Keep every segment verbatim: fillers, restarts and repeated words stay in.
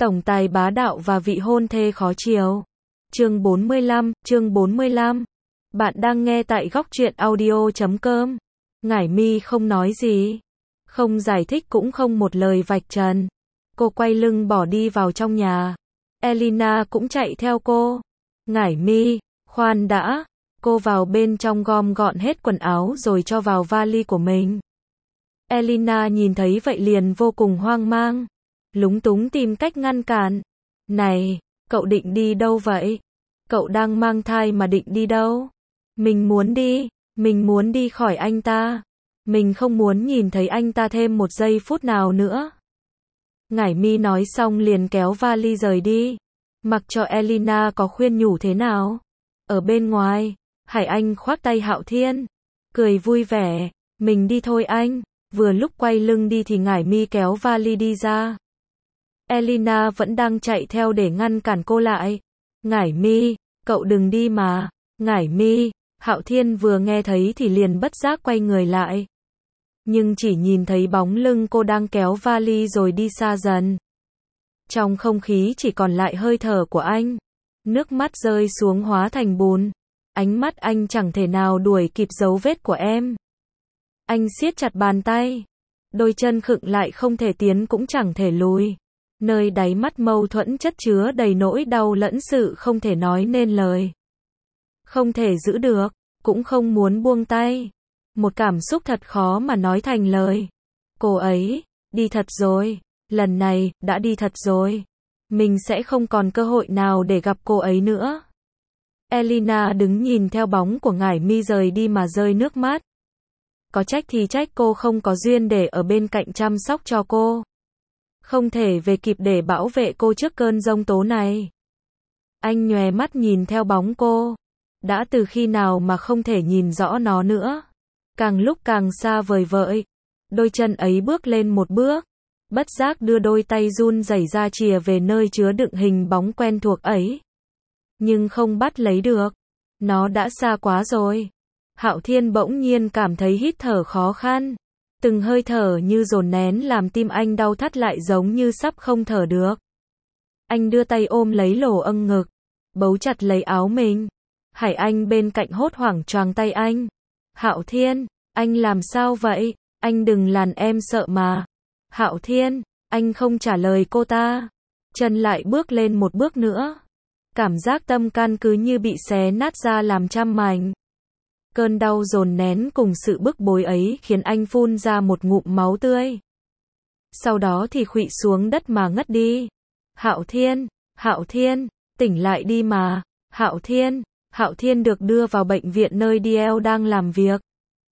Tổng tài bá đạo và vị hôn thê khó chiều. Chương bốn mươi lăm, chương bốn mươi lăm. Bạn đang nghe tại góc truyện audio chấm com. Ngải Mi không nói gì, không giải thích cũng không một lời vạch trần. Cô quay lưng bỏ đi vào trong nhà. Elina cũng chạy theo cô. Ngải Mi, khoan đã. Cô vào bên trong gom gọn hết quần áo rồi cho vào vali của mình. Elina nhìn thấy vậy liền vô cùng hoang mang, lúng túng tìm cách ngăn cản. Này, cậu định đi đâu vậy? Cậu đang mang thai mà định đi đâu? Mình muốn đi, mình muốn đi khỏi anh ta. Mình không muốn nhìn thấy anh ta thêm một giây phút nào nữa. Ngải Mi nói xong liền kéo vali rời đi, mặc cho Elina có khuyên nhủ thế nào. Ở bên ngoài, Hải Anh khoác tay Hạo Thiên, cười vui vẻ, mình đi thôi anh. Vừa lúc quay lưng đi thì Ngải Mi kéo vali đi ra. Elina vẫn đang chạy theo để ngăn cản cô lại. Ngải Mi, cậu đừng đi mà. Ngải Mi, Hạo Thiên vừa nghe thấy thì liền bất giác quay người lại. Nhưng chỉ nhìn thấy bóng lưng cô đang kéo vali rồi đi xa dần. Trong không khí chỉ còn lại hơi thở của anh. Nước mắt rơi xuống hóa thành bùn. Ánh mắt anh chẳng thể nào đuổi kịp dấu vết của em. Anh siết chặt bàn tay. Đôi chân khựng lại không thể tiến cũng chẳng thể lùi. Nơi đáy mắt mâu thuẫn chất chứa đầy nỗi đau lẫn sự không thể nói nên lời. Không thể giữ được, cũng không muốn buông tay. Một cảm xúc thật khó mà nói thành lời. Cô ấy, đi thật rồi. Lần này, đã đi thật rồi. Mình sẽ không còn cơ hội nào để gặp cô ấy nữa. Elina đứng nhìn theo bóng của Ngải Mi rời đi mà rơi nước mắt. Có trách thì trách cô không có duyên để ở bên cạnh chăm sóc cho cô. Không thể về kịp để bảo vệ cô trước cơn giông tố này. Anh nhòe mắt nhìn theo bóng cô. Đã từ khi nào mà không thể nhìn rõ nó nữa. Càng lúc càng xa vời vợi. Đôi chân ấy bước lên một bước. Bất giác đưa đôi tay run rẩy ra chìa về nơi chứa đựng hình bóng quen thuộc ấy. Nhưng không bắt lấy được. Nó đã xa quá rồi. Hạo Thiên bỗng nhiên cảm thấy hít thở khó khăn. Từng hơi thở như dồn nén làm tim anh đau thắt lại giống như sắp không thở được. Anh đưa tay ôm lấy lỗ âng ngực, bấu chặt lấy áo mình. Hải Anh bên cạnh hốt hoảng choàng tay anh. Hạo Thiên, anh làm sao vậy? Anh đừng làm em sợ mà. Hạo Thiên, anh không trả lời cô ta. Chân lại bước lên một bước nữa. Cảm giác tâm can cứ như bị xé nát ra làm trăm mảnh. Cơn đau dồn nén cùng sự bức bối ấy khiến anh phun ra một ngụm máu tươi. Sau đó thì khuỵu xuống đất mà ngất đi. Hạo Thiên, Hạo Thiên, tỉnh lại đi mà. Hạo Thiên, Hạo Thiên được đưa vào bệnh viện nơi Diel đang làm việc.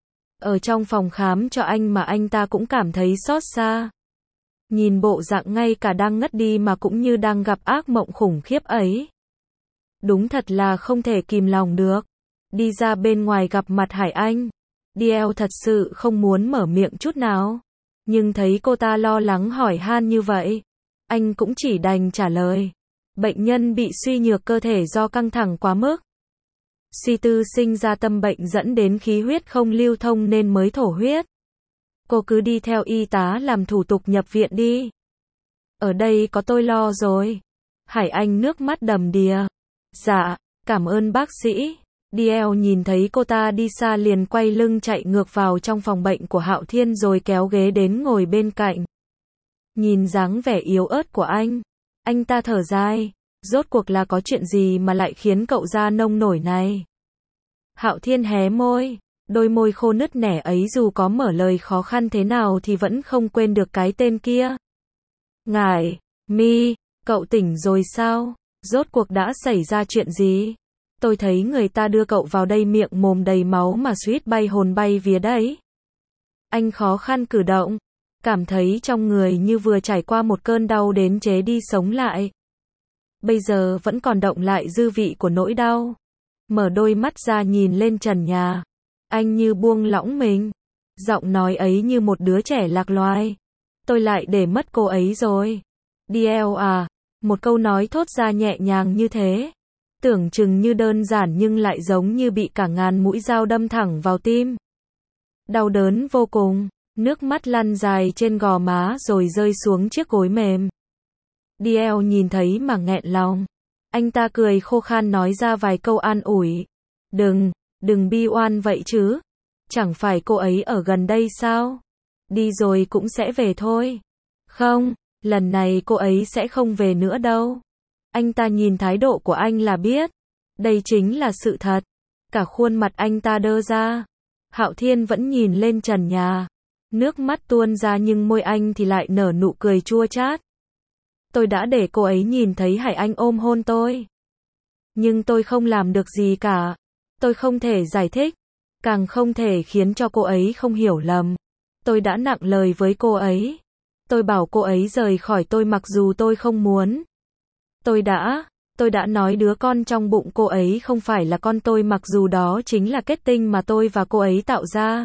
Ở trong phòng khám cho anh mà anh ta cũng cảm thấy xót xa. Nhìn bộ dạng ngay cả đang ngất đi mà cũng như đang gặp ác mộng khủng khiếp ấy. Đúng thật là không thể kìm lòng được. Đi ra bên ngoài gặp mặt Hải Anh. Diel thật sự không muốn mở miệng chút nào. Nhưng thấy cô ta lo lắng hỏi han như vậy. Anh cũng chỉ đành trả lời. Bệnh nhân bị suy nhược cơ thể do căng thẳng quá mức. Suy tư sinh ra tâm bệnh dẫn đến khí huyết không lưu thông nên mới thổ huyết. Cô cứ đi theo y tá làm thủ tục nhập viện đi. Ở đây có tôi lo rồi. Hải Anh nước mắt đầm đìa. Dạ, cảm ơn bác sĩ. Diel nhìn thấy cô ta đi xa liền quay lưng chạy ngược vào trong phòng bệnh của Hạo Thiên rồi kéo ghế đến ngồi bên cạnh. Nhìn dáng vẻ yếu ớt của anh, anh ta thở dài, rốt cuộc là có chuyện gì mà lại khiến cậu ra nông nổi này? Hạo Thiên hé môi, đôi môi khô nứt nẻ ấy dù có mở lời khó khăn thế nào thì vẫn không quên được cái tên kia. Ngải Mi, cậu tỉnh rồi sao? Rốt cuộc đã xảy ra chuyện gì? Tôi thấy người ta đưa cậu vào đây miệng mồm đầy máu mà suýt bay hồn bay vía đấy. Anh khó khăn cử động, cảm thấy trong người như vừa trải qua một cơn đau đến chế đi sống lại. Bây giờ vẫn còn động lại dư vị của nỗi đau. Mở đôi mắt ra nhìn lên trần nhà. Anh như buông lỏng mình. Giọng nói ấy như một đứa trẻ lạc loài. Tôi lại để mất cô ấy rồi. Diel à, một câu nói thốt ra nhẹ nhàng như thế. Tưởng chừng như đơn giản nhưng lại giống như bị cả ngàn mũi dao đâm thẳng vào tim. Đau đớn vô cùng, nước mắt lăn dài trên gò má rồi rơi xuống chiếc gối mềm. đê lờ nhìn thấy mà nghẹn lòng. Anh ta cười khô khan nói ra vài câu an ủi. Đừng, đừng bi oan vậy chứ. Chẳng phải cô ấy ở gần đây sao? Đi rồi cũng sẽ về thôi. Không, lần này cô ấy sẽ không về nữa đâu. Anh ta nhìn thái độ của anh là biết. Đây chính là sự thật. Cả khuôn mặt anh ta đơ ra. Hạo Thiên vẫn nhìn lên trần nhà. Nước mắt tuôn ra nhưng môi anh thì lại nở nụ cười chua chát. Tôi đã để cô ấy nhìn thấy Hải Anh ôm hôn tôi. Nhưng tôi không làm được gì cả. Tôi không thể giải thích. Càng không thể khiến cho cô ấy không hiểu lầm. Tôi đã nặng lời với cô ấy. Tôi bảo cô ấy rời khỏi tôi mặc dù tôi không muốn. Tôi đã, tôi đã nói đứa con trong bụng cô ấy không phải là con tôi mặc dù đó chính là kết tinh mà tôi và cô ấy tạo ra.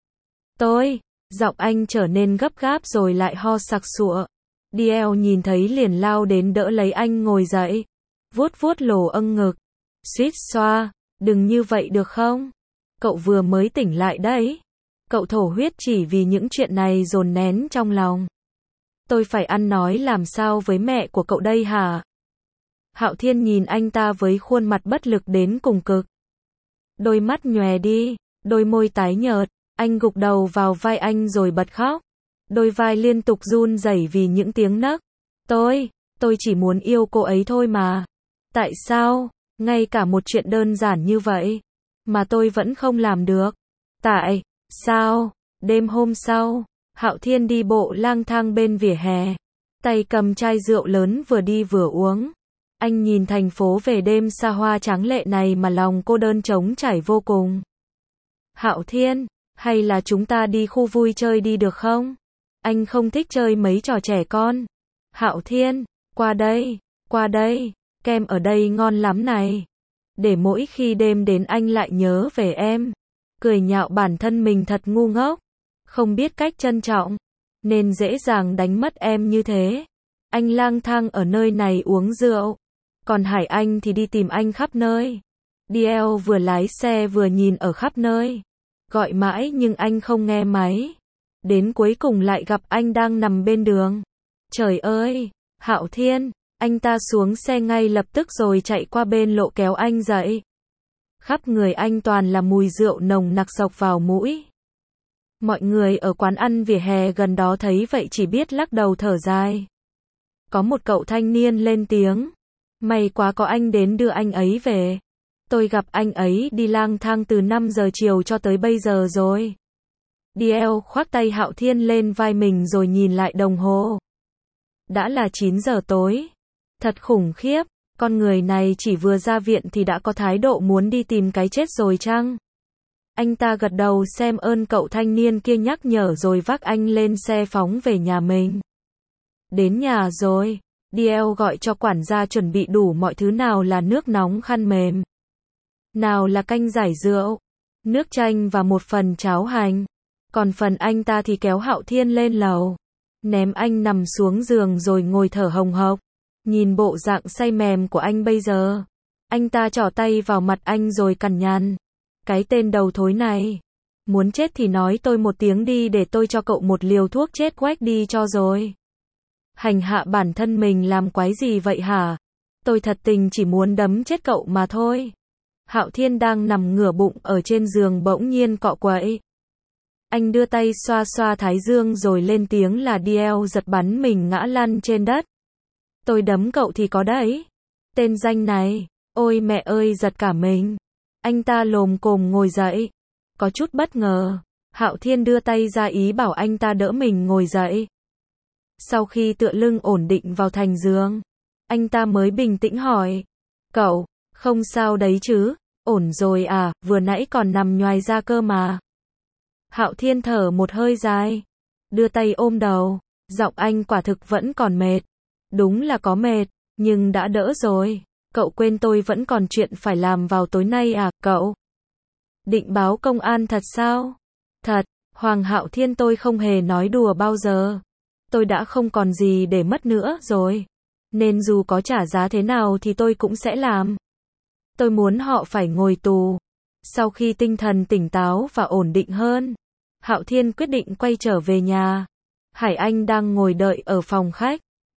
Tôi, giọng anh trở nên gấp gáp rồi lại ho sặc sụa. đê lờ nhìn thấy liền lao đến đỡ lấy anh ngồi dậy. Vuốt vuốt lỗ âng ngực. Suýt xoa, đừng như vậy được không? Cậu vừa mới tỉnh lại đấy. Cậu thổ huyết chỉ vì những chuyện này dồn nén trong lòng. Tôi phải ăn nói làm sao với mẹ của cậu đây hả? Hạo Thiên nhìn anh ta với khuôn mặt bất lực đến cùng cực. Đôi mắt nhòe đi, đôi môi tái nhợt, anh gục đầu vào vai anh rồi bật khóc. Đôi vai liên tục run rẩy vì những tiếng nấc. Tôi, tôi chỉ muốn yêu cô ấy thôi mà. Tại sao, ngay cả một chuyện đơn giản như vậy, mà tôi vẫn không làm được? Tại sao, đêm hôm sau, Hạo Thiên đi bộ lang thang bên vỉa hè, tay cầm chai rượu lớn vừa đi vừa uống. Anh nhìn thành phố về đêm xa hoa tráng lệ này mà lòng cô đơn trống trải vô cùng. Hạo Thiên, hay là chúng ta đi khu vui chơi đi được không? Anh không thích chơi mấy trò trẻ con. Hạo Thiên, qua đây, qua đây, kem ở đây ngon lắm này. Để mỗi khi đêm đến anh lại nhớ về em. Cười nhạo bản thân mình thật ngu ngốc. Không biết cách trân trọng, nên dễ dàng đánh mất em như thế. Anh lang thang ở nơi này uống rượu. Còn Hải Anh thì đi tìm anh khắp nơi. đê lờ vừa lái xe vừa nhìn ở khắp nơi. Gọi mãi nhưng anh không nghe máy. Đến cuối cùng lại gặp anh đang nằm bên đường. Trời ơi, Hạo Thiên, anh ta xuống xe ngay lập tức rồi chạy qua bên lộ kéo anh dậy. Khắp người anh toàn là mùi rượu nồng nặc xộc vào mũi. Mọi người ở quán ăn vỉa hè gần đó thấy vậy chỉ biết lắc đầu thở dài. Có một cậu thanh niên lên tiếng. May quá có anh đến đưa anh ấy về. Tôi gặp anh ấy đi lang thang từ năm giờ chiều cho tới bây giờ rồi. đê lờ khoác tay Hạo Thiên lên vai mình rồi nhìn lại đồng hồ. Đã là chín giờ tối. Thật khủng khiếp, con người này chỉ vừa ra viện thì đã có thái độ muốn đi tìm cái chết rồi chăng? Anh ta gật đầu xem ơn cậu thanh niên kia nhắc nhở rồi vác anh lên xe phóng về nhà mình. Đến nhà rồi, đê lờ gọi cho quản gia chuẩn bị đủ mọi thứ, nào là nước nóng khăn mềm, nào là canh giải rượu, nước chanh và một phần cháo hành. Còn phần anh ta thì kéo Hạo Thiên lên lầu, ném anh nằm xuống giường rồi ngồi thở hồng hộc. Nhìn bộ dạng say mềm của anh bây giờ, anh ta trỏ tay vào mặt anh rồi cằn nhằn. Cái tên đầu thối này, muốn chết thì nói tôi một tiếng đi để tôi cho cậu một liều thuốc chết quách đi cho rồi. Hành hạ bản thân mình làm quái gì vậy hả? Tôi thật tình chỉ muốn đấm chết cậu mà thôi. Hạo Thiên đang nằm ngửa bụng ở trên giường bỗng nhiên cọ quậy. Anh đưa tay xoa xoa thái dương rồi lên tiếng là đê lờ giật bắn mình ngã lăn trên đất. Tôi đấm cậu thì có đấy. Tên danh này, ôi mẹ ơi giật cả mình. Anh ta lồm cồm ngồi dậy. Có chút bất ngờ, Hạo Thiên đưa tay ra ý bảo anh ta đỡ mình ngồi dậy. Sau khi tựa lưng ổn định vào thành giường, anh ta mới bình tĩnh hỏi. Cậu, không sao đấy chứ, ổn rồi à, vừa nãy còn nằm nhoài ra cơ mà. Hạo Thiên thở một hơi dài, đưa tay ôm đầu, giọng anh quả thực vẫn còn mệt. Đúng là có mệt, nhưng đã đỡ rồi. Cậu quên tôi vẫn còn chuyện phải làm vào tối nay à, cậu? Định báo công an thật sao? Thật, Hoàng Hạo Thiên, tôi không hề nói đùa bao giờ. Tôi đã không còn gì để mất nữa rồi. Nên dù có trả giá thế nào thì tôi cũng sẽ làm. Tôi muốn họ phải ngồi tù. Sau khi tinh thần tỉnh táo và ổn định hơn, Hạo Thiên quyết định quay trở về nhà. Hải Anh đang ngồi đợi ở phòng khách.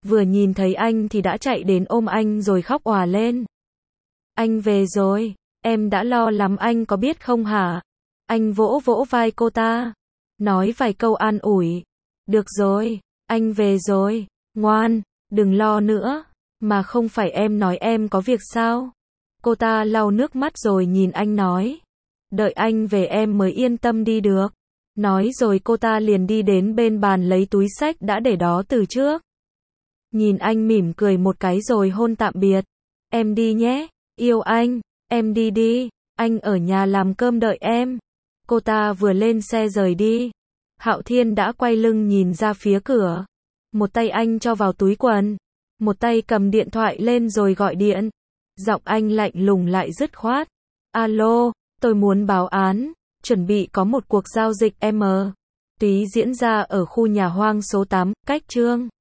Vừa nhìn thấy anh thì đã chạy đến ôm anh rồi khóc òa lên. Anh về rồi, em đã lo lắm anh có biết không hả? Anh vỗ vỗ vai cô ta, nói vài câu an ủi. Được rồi, anh về rồi, ngoan, đừng lo nữa, mà không phải em nói em có việc sao? Cô ta lau nước mắt rồi nhìn anh nói. Đợi anh về em mới yên tâm đi được. Nói rồi cô ta liền đi đến bên bàn lấy túi xách đã để đó từ trước. Nhìn anh mỉm cười một cái rồi hôn tạm biệt. Em đi nhé, yêu anh, em đi đi, anh ở nhà làm cơm đợi em. Cô ta vừa lên xe rời đi. Hạo Thiên đã quay lưng nhìn ra phía cửa. Một tay anh cho vào túi quần, một tay cầm điện thoại lên rồi gọi điện. Giọng anh lạnh lùng lại dứt khoát. Alo, tôi muốn báo án, chuẩn bị có một cuộc giao dịch M. Túy diễn ra ở khu nhà hoang số tám, cách Trương